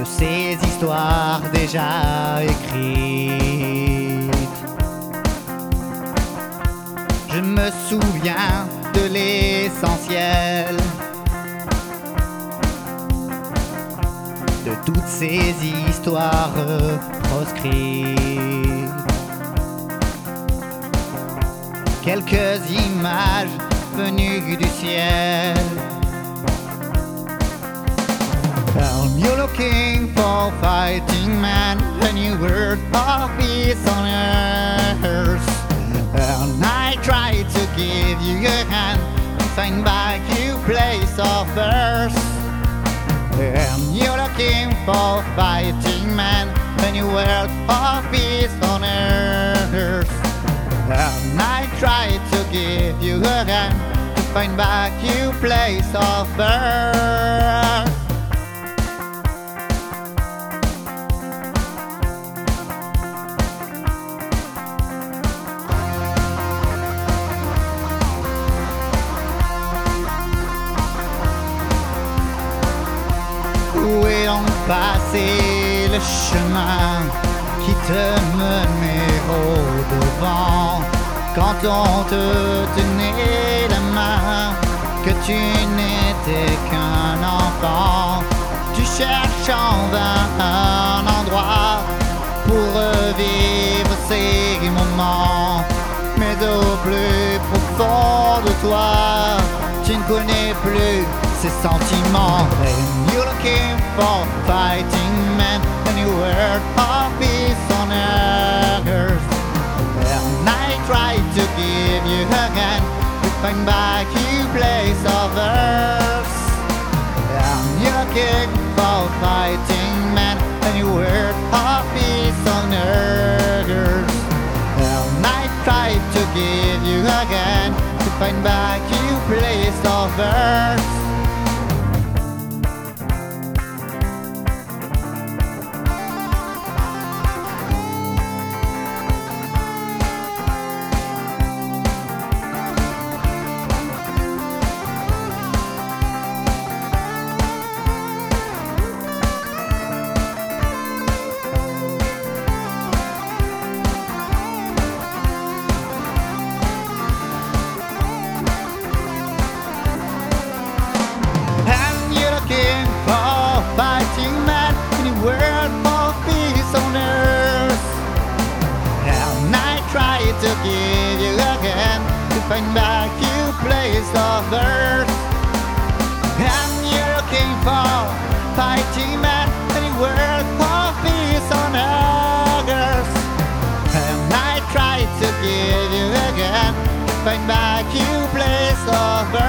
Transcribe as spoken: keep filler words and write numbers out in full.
de ces histoires déjà écrites. Je me souviens de l'essentiel, de toutes ces histoires proscrites. Quelques images venues du ciel. Well, you're looking for fighting man, a new world of peace on earth. And I try to give you a hand and find back your place of birth. And you're looking for fighting man, a new world of peace on earth. And I try to give you a hand to find back your place of birth. Où est donc passé le chemin qui te menait au devant, quand on te tenait la main, que tu n'étais qu'un enfant? Tu cherches en vain un endroit pour revivre ces moments, mais au plus profond de toi, tu ne connais plus ces sentiments. And you're looking for fighting men, a new world of peace on earth. And I try to give you a hand to find back your place of earth. And you're looking for fighting men, a new world of peace on earth. And I try to give you a hand to find back your place of earth. Fighting man in a world of peace on earth. And I try to give you a hand to find back your place of earth. And you're looking for fighting man in a world of peace on earth. And I try to give you a hand to find back your place of earth.